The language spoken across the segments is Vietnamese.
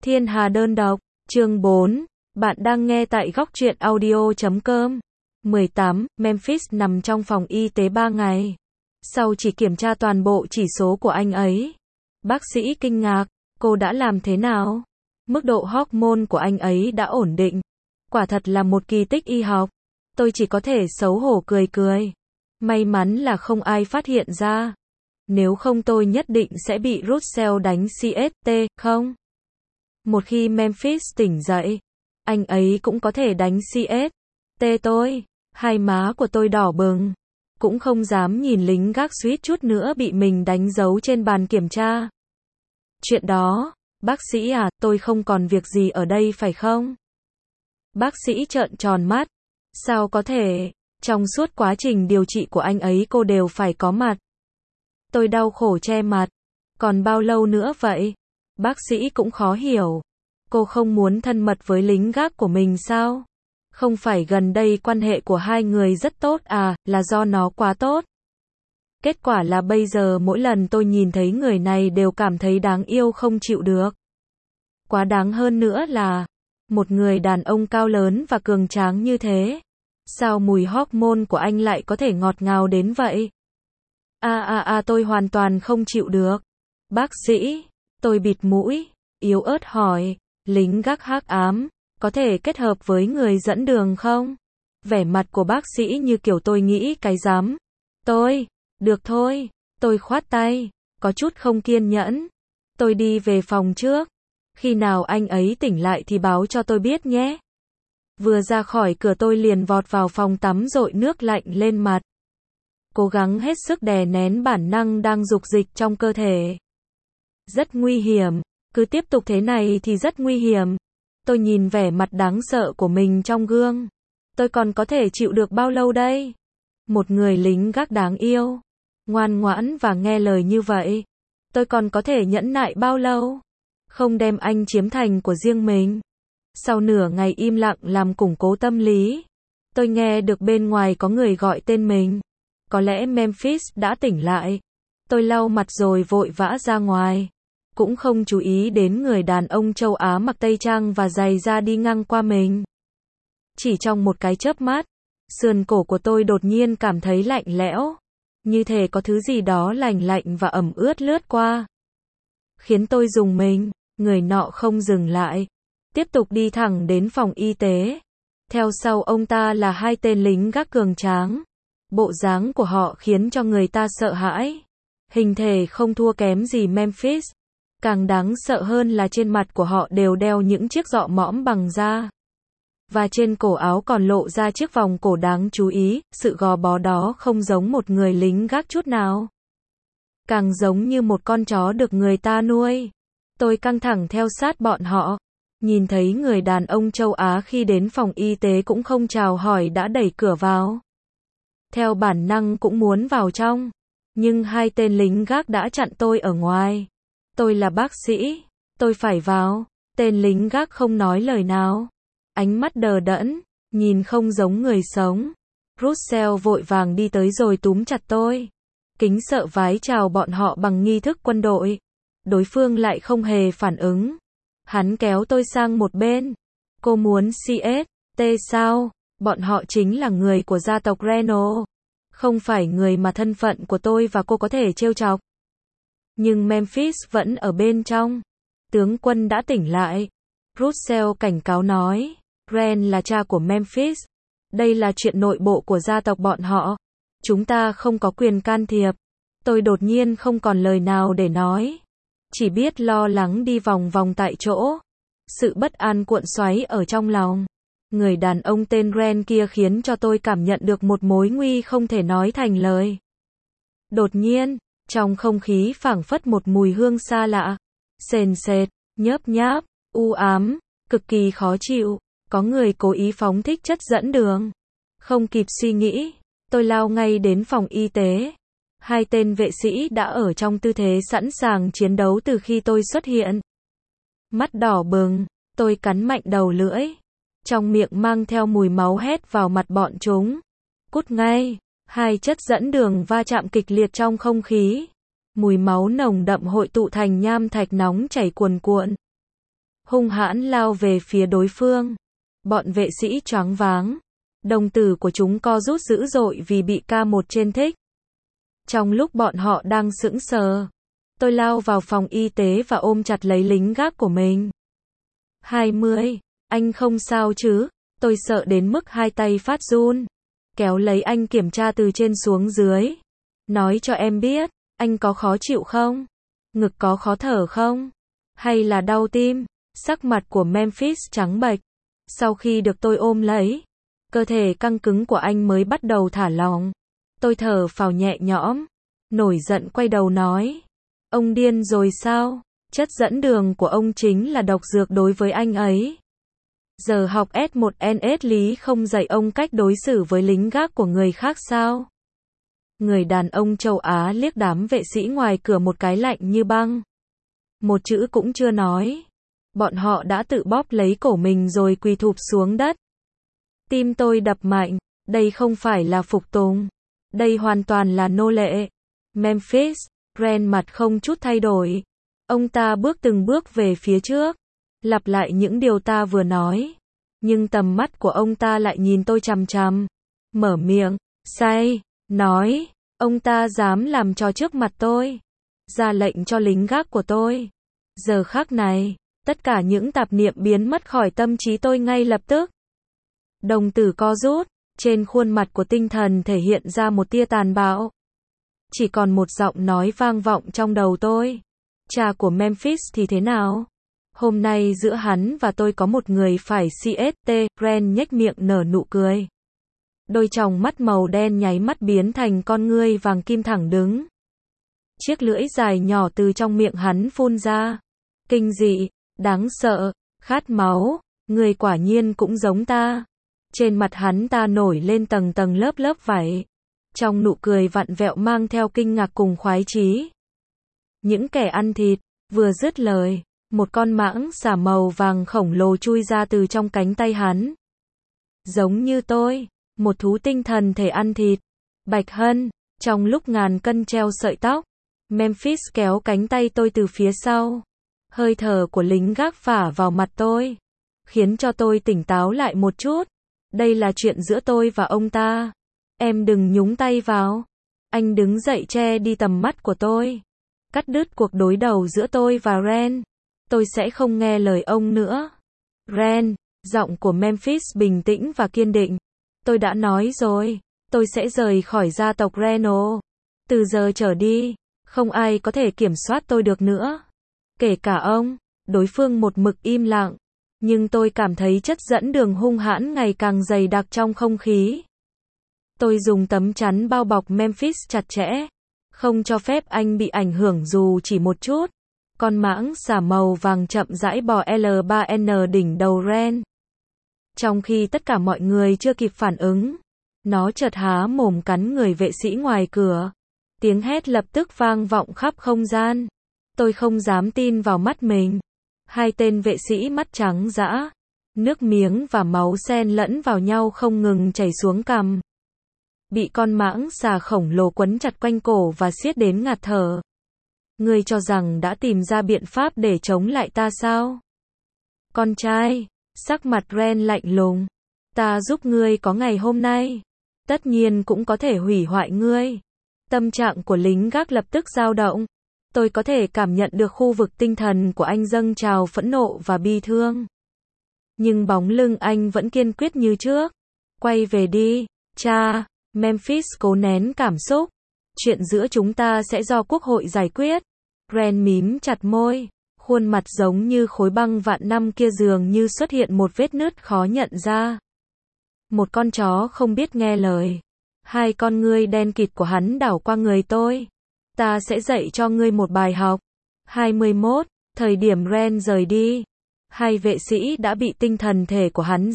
Thiên Hà đơn độc, chương 4, bạn đang nghe tại góc truyện audio.com. 18, Memphis nằm trong phòng y tế 3 ngày. Sau chỉ kiểm tra toàn bộ chỉ số của anh ấy. Bác sĩ kinh ngạc, cô đã làm thế nào? Mức độ hormone của anh ấy đã ổn định. Quả thật là một kỳ tích y học. Tôi chỉ có thể xấu hổ cười cười. May mắn là không ai phát hiện ra. Nếu không tôi nhất định sẽ bị Russell đánh CST, không? Một khi Memphis tỉnh dậy, anh ấy cũng có thể đánh CST tôi. Hai má của tôi đỏ bừng. Cũng không dám nhìn lính gác suýt chút nữa bị mình đánh dấu trên bàn kiểm tra. Chuyện đó, bác sĩ à, tôi không còn việc gì ở đây phải không? Bác sĩ trợn tròn mắt. Sao có thể? Trong suốt quá trình điều trị của anh ấy cô đều phải có mặt. Tôi đau khổ che mặt. Còn bao lâu nữa vậy? Bác sĩ cũng khó hiểu. Cô không muốn thân mật với lính gác của mình sao? Không phải gần đây quan hệ của hai người rất tốt à, là do nó quá tốt. Kết quả là bây giờ mỗi lần tôi nhìn thấy người này đều cảm thấy đáng yêu không chịu được. Quá đáng hơn nữa là, một người đàn ông cao lớn và cường tráng như thế. Sao mùi hormone của anh lại có thể ngọt ngào đến vậy? Tôi hoàn toàn không chịu được. Bác sĩ, tôi bịt mũi, yếu ớt hỏi, lính gác hắc ám, có thể kết hợp với người dẫn đường không? Vẻ mặt của bác sĩ như kiểu tôi nghĩ cái dám. Được thôi, tôi khoát tay, có chút không kiên nhẫn. Tôi đi về phòng trước. Khi nào anh ấy tỉnh lại thì báo cho tôi biết nhé. Vừa ra khỏi cửa tôi liền vọt vào phòng tắm dội nước lạnh lên mặt. Cố gắng hết sức đè nén bản năng đang dục dịch trong cơ thể. Rất nguy hiểm, cứ tiếp tục thế này thì rất nguy hiểm. Tôi nhìn vẻ mặt đáng sợ của mình trong gương. Tôi còn có thể chịu được bao lâu đây? Một người lính gác đáng yêu, ngoan ngoãn và nghe lời như vậy. Tôi còn có thể nhẫn nại bao lâu? Không đem anh chiếm thành của riêng mình. Sau nửa ngày im lặng làm củng cố tâm lý, tôi nghe được bên ngoài có người gọi tên mình. Có lẽ Memphis đã tỉnh lại. Tôi lau mặt rồi vội vã ra ngoài. Cũng không chú ý đến người đàn ông châu Á mặc tây trang và giày da đi ngang qua mình. Chỉ trong một cái chớp mắt, sườn cổ của tôi đột nhiên cảm thấy lạnh lẽo. Như thể có thứ gì đó lạnh lạnh và ẩm ướt lướt qua. Khiến tôi rùng mình, người nọ không dừng lại. Tiếp tục đi thẳng đến phòng y tế. Theo sau ông ta là hai tên lính gác cường tráng. Bộ dáng của họ khiến cho người ta sợ hãi. Hình thể không thua kém gì Memphis. Càng đáng sợ hơn là trên mặt của họ đều đeo những chiếc giọ mõm bằng da. Và trên cổ áo còn lộ ra chiếc vòng cổ đáng chú ý, sự gò bó đó không giống một người lính gác chút nào. Càng giống như một con chó được người ta nuôi. Tôi căng thẳng theo sát bọn họ. Nhìn thấy người đàn ông châu Á khi đến phòng y tế cũng không chào hỏi đã đẩy cửa vào. Theo bản năng cũng muốn vào trong. Nhưng hai tên lính gác đã chặn tôi ở ngoài. Tôi là bác sĩ. Tôi phải vào. Tên lính gác không nói lời nào. Ánh mắt đờ đẫn. Nhìn không giống người sống. Russell vội vàng đi tới rồi túm chặt tôi. Kính sợ vái chào bọn họ bằng nghi thức quân đội. Đối phương lại không hề phản ứng. Hắn kéo tôi sang một bên. Cô muốn CST sao? Bọn họ chính là người của gia tộc Renault. Không phải người mà thân phận của tôi và cô có thể trêu chọc. Nhưng Memphis vẫn ở bên trong. Tướng quân đã tỉnh lại. Russell cảnh cáo nói. Ren là cha của Memphis. Đây là chuyện nội bộ của gia tộc bọn họ. Chúng ta không có quyền can thiệp. Tôi đột nhiên không còn lời nào để nói. Chỉ biết lo lắng đi vòng vòng tại chỗ. Sự bất an cuộn xoáy ở trong lòng. Người đàn ông tên Ren kia khiến cho tôi cảm nhận được một mối nguy không thể nói thành lời. Đột nhiên, trong không khí phảng phất một mùi hương xa lạ. Sền sệt, nhớp nháp, u ám, cực kỳ khó chịu. Có người cố ý phóng thích chất dẫn đường. Không kịp suy nghĩ, tôi lao ngay đến phòng y tế. Hai tên vệ sĩ đã ở trong tư thế sẵn sàng chiến đấu từ khi tôi xuất hiện. Mắt đỏ bừng, tôi cắn mạnh đầu lưỡi. Trong miệng mang theo mùi máu hét vào mặt bọn chúng. Cút ngay, hai chất dẫn đường va chạm kịch liệt trong không khí. Mùi máu nồng đậm hội tụ thành nham thạch nóng chảy cuồn cuộn. hung hãn lao về phía đối phương. Bọn vệ sĩ choáng váng. Đồng tử của chúng co rút dữ dội vì bị K1 trên thích. Trong lúc bọn họ đang sững sờ, tôi lao vào phòng y tế và ôm chặt lấy lính gác của mình. 20, anh không sao chứ? Tôi sợ đến mức hai tay phát run. Kéo lấy anh kiểm tra từ trên xuống dưới. Nói cho em biết, anh có khó chịu không? Ngực có khó thở không? Hay là đau tim? Sắc mặt của Memphis trắng bệch. Sau khi được tôi ôm lấy, cơ thể căng cứng của anh mới bắt đầu thả lỏng. Tôi thở phào nhẹ nhõm. Nổi giận quay đầu nói. Ông điên rồi sao? Chất dẫn đường của ông chính là độc dược đối với anh ấy. Giờ học S1NS lý không dạy ông cách đối xử với lính gác của người khác sao? Người đàn ông châu Á liếc đám vệ sĩ ngoài cửa một cái lạnh như băng. Một chữ cũng chưa nói. Bọn họ đã tự bóp lấy cổ mình rồi quỳ thụp xuống đất. Tim tôi đập mạnh. Đây không phải là phục tùng. Đây hoàn toàn là nô lệ. Memphis, Ren mặt không chút thay đổi. Ông ta bước từng bước về phía trước. Lặp lại những điều ta vừa nói. Nhưng tầm mắt của ông ta lại nhìn tôi chằm chằm. Mở miệng, say, nói. Ông ta dám làm trò trước mặt tôi. Ra lệnh cho lính gác của tôi. Giờ khắc này, tất cả những tạp niệm biến mất khỏi tâm trí tôi ngay lập tức. Đồng tử co rút, trên khuôn mặt của tinh thần thể hiện ra một tia tàn bạo. Chỉ còn một giọng nói vang vọng trong đầu tôi. Cha của Memphis thì thế nào? Hôm nay giữa hắn và tôi có một người phải CST, Ren nhếch miệng nở nụ cười. Đôi tròng mắt màu đen nháy mắt biến thành con ngươi vàng kim thẳng đứng. Chiếc lưỡi dài nhỏ từ trong miệng hắn phun ra. Kinh dị, đáng sợ, khát máu, người quả nhiên cũng giống ta. Trên mặt hắn ta nổi lên tầng tầng lớp lớp vảy. Trong nụ cười vặn vẹo mang theo kinh ngạc cùng khoái chí. Những kẻ ăn thịt, vừa dứt lời, một con mãng xà màu vàng khổng lồ chui ra từ trong cánh tay hắn. Giống như tôi, một thú tinh thần thể ăn thịt. Bạch Hân, trong lúc ngàn cân treo sợi tóc, Memphis kéo cánh tay tôi từ phía sau. Hơi thở của lính gác phả vào mặt tôi, khiến cho tôi tỉnh táo lại một chút. Đây là chuyện giữa tôi và ông ta. Em đừng nhúng tay vào. Anh đứng dậy che đi tầm mắt của tôi. Cắt đứt cuộc đối đầu giữa tôi và Ren. Tôi sẽ không nghe lời ông nữa. Ren, giọng của Memphis bình tĩnh và kiên định. Tôi đã nói rồi, tôi sẽ rời khỏi gia tộc Reno. Từ giờ trở đi, không ai có thể kiểm soát tôi được nữa. Kể cả ông. Đối phương một mực im lặng. Nhưng tôi cảm thấy chất dẫn đường hung hãn ngày càng dày đặc trong không khí. Tôi dùng tấm chắn bao bọc Memphis chặt chẽ. Không cho phép anh bị ảnh hưởng dù chỉ một chút. Con mãng xà màu vàng chậm rãi bò L3N đỉnh đầu Ren. Trong khi tất cả mọi người chưa kịp phản ứng, nó chợt há mồm cắn người vệ sĩ ngoài cửa. Tiếng hét lập tức vang vọng khắp không gian. Tôi không dám tin vào mắt mình. Hai tên vệ sĩ mắt trắng dã. Nước miếng và máu xen lẫn vào nhau không ngừng chảy xuống cằm. Bị con mãng xà khổng lồ quấn chặt quanh cổ và siết đến ngạt thở. Ngươi cho rằng đã tìm ra biện pháp để chống lại ta sao? Con trai, sắc mặt Ren lạnh lùng. Ta giúp ngươi có ngày hôm nay. Tất nhiên cũng có thể hủy hoại ngươi. Tâm trạng của lính gác lập tức dao động. Tôi có thể cảm nhận được khu vực tinh thần của anh dâng trào phẫn nộ và bi thương. Nhưng bóng lưng anh vẫn kiên quyết như trước. Quay về đi, cha. Memphis cố nén cảm xúc. Chuyện giữa chúng ta sẽ do quốc hội giải quyết. Ren mím chặt môi. Khuôn mặt giống như khối băng vạn năm kia dường như xuất hiện một vết nứt khó nhận ra. Một con chó không biết nghe lời. Hai con ngươi đen kịt của hắn đảo qua người tôi. Ta sẽ dạy cho ngươi một bài học. 21. Thời điểm Ren rời đi. Hai vệ sĩ đã bị tinh thần thể của hắn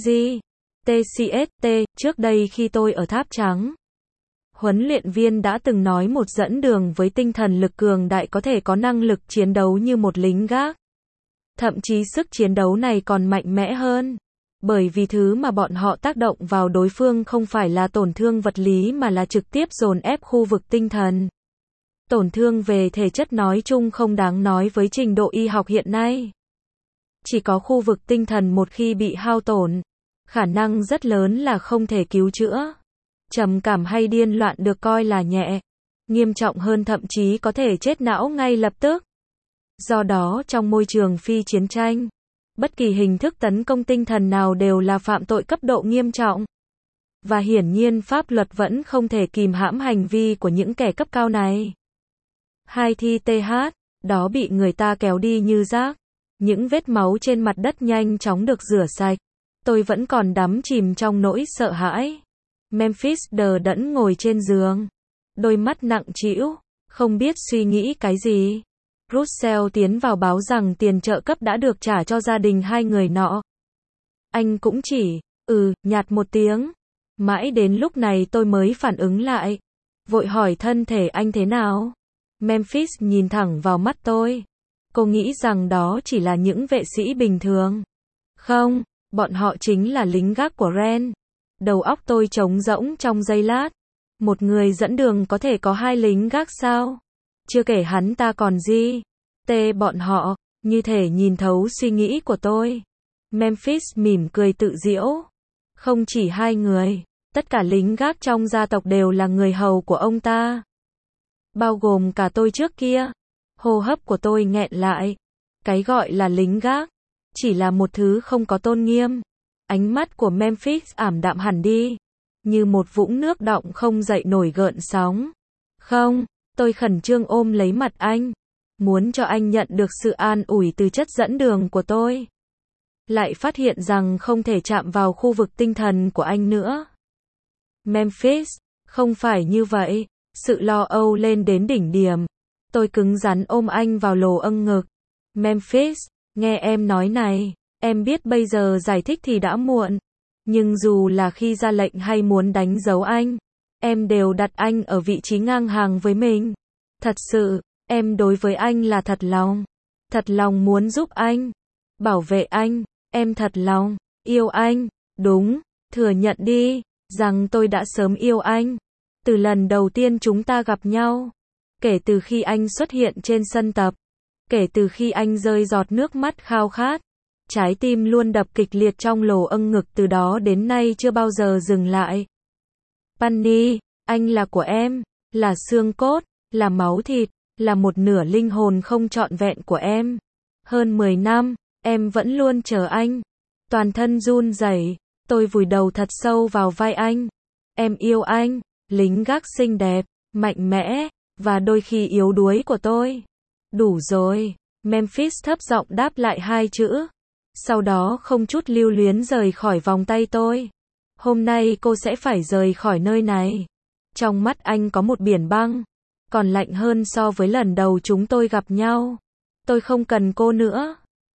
TCST. Trước đây khi tôi ở Tháp Trắng, huấn luyện viên đã từng nói một dẫn đường với tinh thần lực cường đại có thể có năng lực chiến đấu như một lính gác. Thậm chí sức chiến đấu này còn mạnh mẽ hơn. Bởi vì thứ mà bọn họ tác động vào đối phương không phải là tổn thương vật lý mà là trực tiếp dồn ép khu vực tinh thần. Tổn thương về thể chất nói chung không đáng nói với trình độ y học hiện nay. Chỉ có khu vực tinh thần một khi bị hao tổn, khả năng rất lớn là không thể cứu chữa. Trầm cảm hay điên loạn được coi là nhẹ, nghiêm trọng hơn thậm chí có thể chết não ngay lập tức. Do đó trong môi trường phi chiến tranh, bất kỳ hình thức tấn công tinh thần nào đều là phạm tội cấp độ nghiêm trọng. Và hiển nhiên pháp luật vẫn không thể kìm hãm hành vi của những kẻ cấp cao này. Hai thi TH, đó bị người ta kéo đi như rác. Những vết máu trên mặt đất nhanh chóng được rửa sạch. Tôi vẫn còn đắm chìm trong nỗi sợ hãi. Memphis đờ đẫn ngồi trên giường, đôi mắt nặng trĩu, không biết suy nghĩ cái gì. Russell tiến vào báo rằng tiền trợ cấp đã được trả cho gia đình hai người nọ. Anh cũng chỉ, nhạt một tiếng. Mãi đến lúc này tôi mới phản ứng lại. Vội hỏi thân thể anh thế nào? Memphis nhìn thẳng vào mắt tôi. Cô nghĩ rằng đó chỉ là những vệ sĩ bình thường. Không, bọn họ chính là lính gác của Ren. Đầu óc tôi trống rỗng trong giây lát. Một người dẫn đường có thể có hai lính gác sao? Chưa kể hắn ta còn gì? Bọn họ, như thể nhìn thấu suy nghĩ của tôi. Memphis mỉm cười tự giễu. Không chỉ hai người, tất cả lính gác trong gia tộc đều là người hầu của ông ta. Bao gồm cả tôi trước kia. Hô hấp của tôi nghẹn lại. Cái gọi là lính gác, chỉ là một thứ không có tôn nghiêm. Ánh mắt của Memphis ảm đạm hẳn đi, như một vũng nước đọng không dậy nổi gợn sóng. Không, tôi khẩn trương ôm lấy mặt anh, muốn cho anh nhận được sự an ủi từ chất dẫn đường của tôi. Lại phát hiện rằng không thể chạm vào khu vực tinh thần của anh nữa. Memphis, không phải như vậy. Sự lo âu lên đến đỉnh điểm. Tôi cứng rắn ôm anh vào lồ âng ngực. Memphis, nghe em nói này, em biết bây giờ giải thích thì đã muộn. Nhưng dù là khi ra lệnh hay muốn đánh dấu anh, em đều đặt anh ở vị trí ngang hàng với mình. Thật sự, em đối với anh là thật lòng muốn giúp anh, bảo vệ anh, em thật lòng yêu anh, đúng, thừa nhận đi, rằng tôi đã sớm yêu anh. Từ lần đầu tiên chúng ta gặp nhau, kể từ khi anh xuất hiện trên sân tập, kể từ khi anh rơi giọt nước mắt khao khát, trái tim luôn đập kịch liệt trong lồ âng ngực từ đó đến nay chưa bao giờ dừng lại. Bunny, anh là của em, là xương cốt, là máu thịt, là một nửa linh hồn không trọn vẹn của em. Hơn 10 năm, em vẫn luôn chờ anh. Toàn thân run rẩy, tôi vùi đầu thật sâu vào vai anh. Em yêu anh, lính gác xinh đẹp, mạnh mẽ, và đôi khi yếu đuối của tôi. Đủ rồi, Memphis thấp giọng đáp lại hai chữ. Sau đó không chút lưu luyến rời khỏi vòng tay tôi. Hôm nay cô sẽ phải rời khỏi nơi này. Trong mắt anh có một biển băng, còn lạnh hơn so với lần đầu chúng tôi gặp nhau. Tôi không cần cô nữa.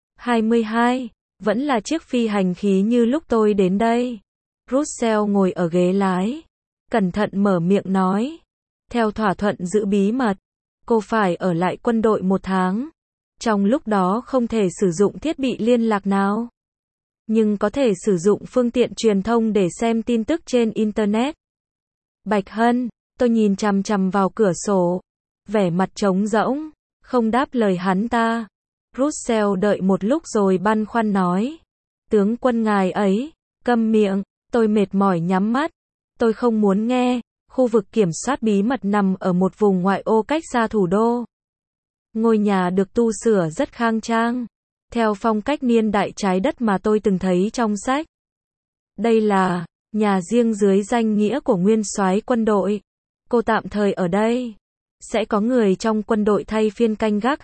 22, vẫn là chiếc phi hành khí như lúc tôi đến đây. Russell ngồi ở ghế lái, cẩn thận mở miệng nói. Theo thỏa thuận giữ bí mật, cô phải ở lại quân đội 1 tháng. Trong lúc đó không thể sử dụng thiết bị liên lạc nào, nhưng có thể sử dụng phương tiện truyền thông để xem tin tức trên Internet. Bạch Hân, tôi nhìn chằm chằm vào cửa sổ, vẻ mặt trống rỗng, không đáp lời hắn ta. Russell đợi một lúc rồi băn khoăn nói. Tướng quân ngài ấy, câm miệng, tôi mệt mỏi nhắm mắt. Tôi không muốn nghe. Khu vực kiểm soát bí mật nằm ở một vùng ngoại ô cách xa thủ đô. Ngôi nhà được tu sửa rất khang trang, theo phong cách niên đại trái đất mà tôi từng thấy trong sách. Đây là nhà riêng dưới danh nghĩa của nguyên soái quân đội. Cô tạm thời ở đây. Sẽ có người trong quân đội thay phiên canh gác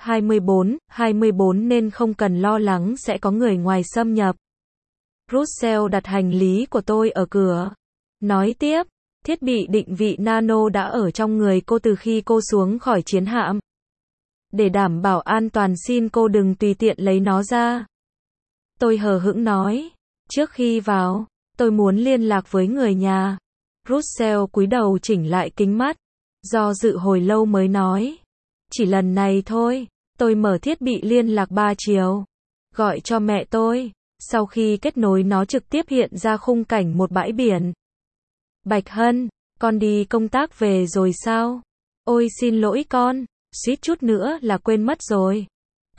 24/24 nên không cần lo lắng sẽ có người ngoài xâm nhập. Russell đặt hành lý của tôi ở cửa. Nói tiếp, thiết bị định vị nano đã ở trong người cô từ khi cô xuống khỏi chiến hạm. Để đảm bảo an toàn xin cô đừng tùy tiện lấy nó ra. Tôi hờ hững nói. Trước khi vào, tôi muốn liên lạc với người nhà. Russell cúi đầu chỉnh lại kính mắt. Do dự hồi lâu mới nói. Chỉ lần này thôi, tôi mở thiết bị liên lạc 3 chiều. Gọi cho mẹ tôi. Sau khi kết nối nó trực tiếp hiện ra khung cảnh một bãi biển. Bạch Hân, con đi công tác về rồi sao? Ôi xin lỗi con, suýt chút nữa là quên mất rồi.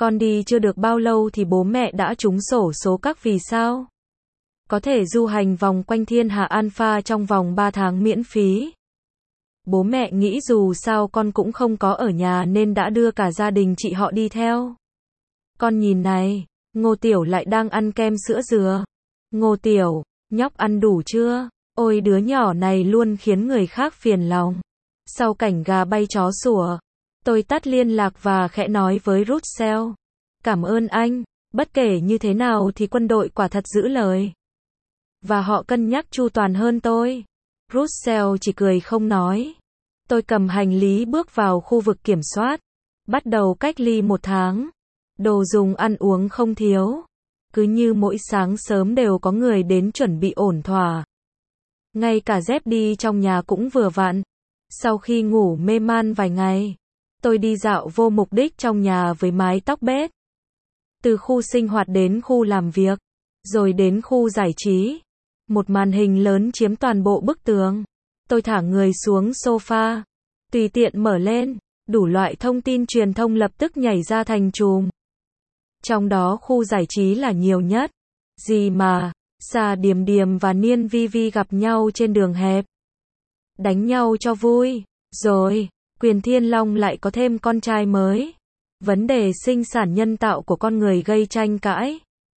Con đi chưa được bao lâu thì bố mẹ đã trúng xổ số các vì sao? Có thể du hành vòng quanh thiên hà Alpha trong vòng 3 tháng miễn phí. Bố mẹ nghĩ dù sao con cũng không có ở nhà nên đã đưa cả gia đình chị họ đi theo. Con nhìn này, Ngô Tiểu lại đang ăn kem sữa dừa. Ngô Tiểu, nhóc ăn đủ chưa? Ôi đứa nhỏ này luôn khiến người khác phiền lòng. Sau cảnh gà bay chó sủa, tôi tắt liên lạc và khẽ nói với Russell. Cảm ơn anh, bất kể như thế nào thì quân đội quả thật giữ lời. Và họ cân nhắc chu toàn hơn tôi. Russell chỉ cười không nói. Tôi cầm hành lý bước vào khu vực kiểm soát. Bắt đầu cách ly 1 tháng. Đồ dùng ăn uống không thiếu. Cứ như mỗi sáng sớm đều có người đến chuẩn bị ổn thỏa. Ngay cả dép đi trong nhà cũng vừa vặn. Sau khi ngủ mê man vài ngày, tôi đi dạo vô mục đích trong nhà với mái tóc bết. Từ khu sinh hoạt đến khu làm việc, rồi đến khu giải trí. Một màn hình lớn chiếm toàn bộ bức tường. Tôi thả người xuống sofa, tùy tiện mở lên, đủ loại thông tin truyền thông lập tức nhảy ra thành chùm. Trong đó khu giải trí là nhiều nhất. Gì mà, Sa Điềm Điềm và Niên Vi Vi gặp nhau trên đường hẹp. Đánh nhau cho vui. Rồi, Quyền Thiên Long lại có thêm con trai mới. Vấn đề sinh sản nhân tạo của con người gây tranh cãi.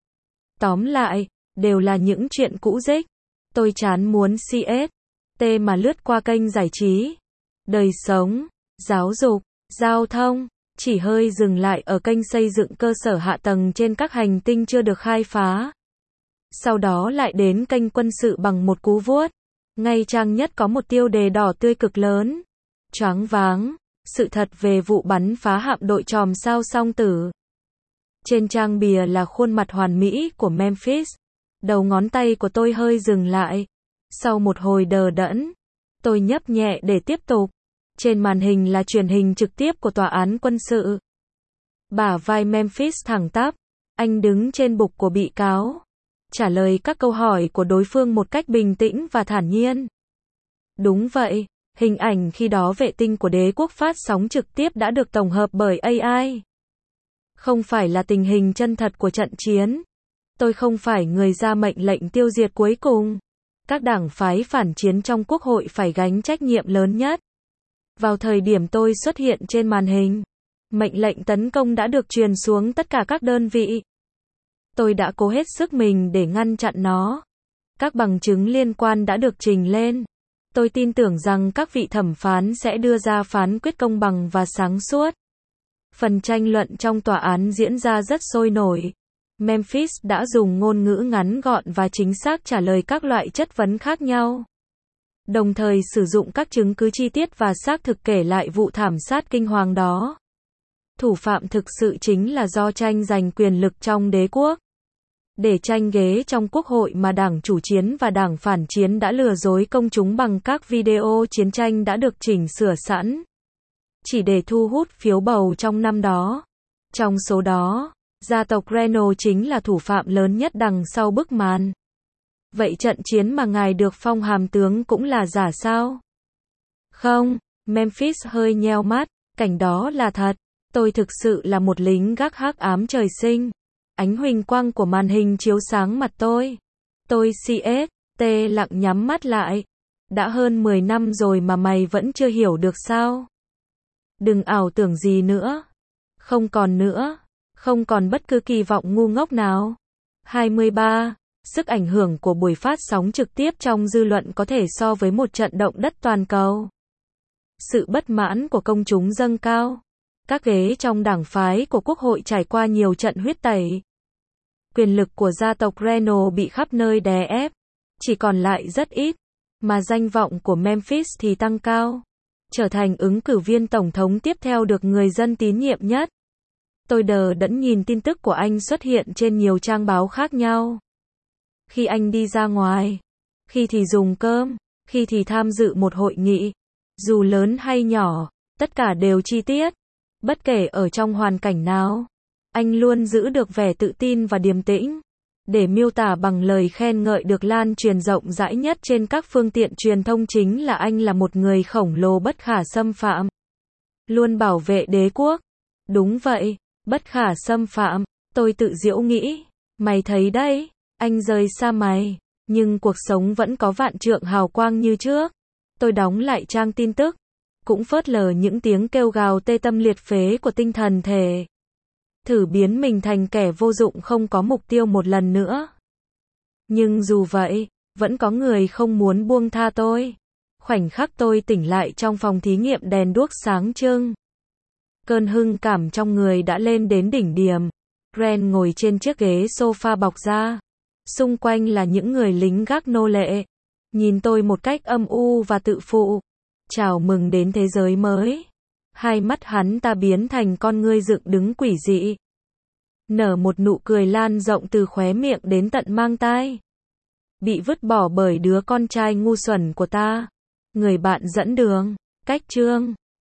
Tóm lại, đều là những chuyện cũ rích. Tôi chán muốn CST mà lướt qua kênh giải trí, đời sống, giáo dục, giao thông, chỉ hơi dừng lại ở kênh xây dựng cơ sở hạ tầng trên các hành tinh chưa được khai phá. Sau đó lại đến kênh quân sự bằng một cú vuốt. Ngay trang nhất có một tiêu đề đỏ tươi cực lớn. Choáng váng, sự thật về vụ bắn phá hạm đội chòm sao song tử. Trên trang bìa là khuôn mặt hoàn mỹ của Memphis. Đầu ngón tay của tôi hơi dừng lại. Sau một hồi đờ đẫn, tôi nhấp nhẹ để tiếp tục. Trên màn hình là truyền hình trực tiếp của tòa án quân sự. Bả vai Memphis thẳng tắp, anh đứng trên bục của bị cáo, trả lời các câu hỏi của đối phương một cách bình tĩnh và thản nhiên. Đúng vậy, hình ảnh khi đó vệ tinh của đế quốc phát sóng trực tiếp đã được tổng hợp bởi AI. Không phải là tình hình chân thật của trận chiến. Tôi không phải người ra mệnh lệnh tiêu diệt cuối cùng. Các đảng phái phản chiến trong quốc hội phải gánh trách nhiệm lớn nhất. Vào thời điểm tôi xuất hiện trên màn hình, mệnh lệnh tấn công đã được truyền xuống tất cả các đơn vị. Tôi đã cố hết sức mình để ngăn chặn nó. Các bằng chứng liên quan đã được trình lên. Tôi tin tưởng rằng các vị thẩm phán sẽ đưa ra phán quyết công bằng và sáng suốt. Phần tranh luận trong tòa án diễn ra rất sôi nổi. Memphis đã dùng ngôn ngữ ngắn gọn và chính xác trả lời các loại chất vấn khác nhau. Đồng thời sử dụng các chứng cứ chi tiết và xác thực kể lại vụ thảm sát kinh hoàng đó. Thủ phạm thực sự chính là do tranh giành quyền lực trong đế quốc. Để tranh ghế trong quốc hội mà đảng chủ chiến và đảng phản chiến đã lừa dối công chúng bằng các video chiến tranh đã được chỉnh sửa sẵn. Chỉ để thu hút phiếu bầu trong năm đó. Trong số đó, gia tộc Renault chính là thủ phạm lớn nhất đằng sau bức màn. Vậy trận chiến mà ngài được phong hàm tướng cũng là giả sao? Không, Memphis hơi nheo mắt, cảnh đó là thật. Tôi thực sự là một lính gác hắc ám trời sinh. Ánh huỳnh quang của màn hình chiếu sáng mặt tôi. Tôi CST lặng nhắm mắt lại. Đã hơn 10 năm rồi mà mày vẫn chưa hiểu được sao? Đừng ảo tưởng gì nữa. Không còn nữa. Không còn bất cứ kỳ vọng ngu ngốc nào. 23. Sức ảnh hưởng của buổi phát sóng trực tiếp trong dư luận có thể so với một trận động đất toàn cầu. Sự bất mãn của công chúng dâng cao. Các ghế trong đảng phái của quốc hội trải qua nhiều trận huyết tẩy. Quyền lực của gia tộc Renault bị khắp nơi đè ép. Chỉ còn lại rất ít. Mà danh vọng của Memphis thì tăng cao. Trở thành ứng cử viên tổng thống tiếp theo được người dân tín nhiệm nhất. Tôi đờ đẫn nhìn tin tức của anh xuất hiện trên nhiều trang báo khác nhau. Khi anh đi ra ngoài, khi thì dùng cơm, khi thì tham dự một hội nghị, dù lớn hay nhỏ, tất cả đều chi tiết. Bất kể ở trong hoàn cảnh nào, anh luôn giữ được vẻ tự tin và điềm tĩnh. Để miêu tả bằng lời khen ngợi được lan truyền rộng rãi nhất trên các phương tiện truyền thông chính là anh là một người khổng lồ bất khả xâm phạm. Luôn bảo vệ đế quốc. Đúng vậy, Bất khả xâm phạm, tôi tự giễu nghĩ. Mày thấy đấy, anh rời xa mày, nhưng cuộc sống vẫn có vạn trượng hào quang như trước. Tôi đóng lại trang tin tức, cũng phớt lờ những tiếng kêu gào tê tâm liệt phế của tinh thần thể. Thử biến mình thành kẻ vô dụng không có mục tiêu một lần nữa. Nhưng dù vậy, vẫn có người không muốn buông tha tôi. Khoảnh khắc tôi tỉnh lại trong phòng thí nghiệm đèn đuốc sáng trưng. Cơn hưng cảm trong người đã lên đến đỉnh điểm. Ren ngồi trên chiếc ghế sofa bọc da. Xung quanh là những người lính gác nô lệ. Nhìn tôi một cách âm u và tự phụ. Chào mừng đến thế giới mới. Hai mắt hắn ta biến thành con ngươi dựng đứng quỷ dị. Nở một nụ cười lan rộng từ khóe miệng đến tận mang tai. Bị vứt bỏ bởi đứa con trai ngu xuẩn của ta. Người bạn dẫn đường. Cách chương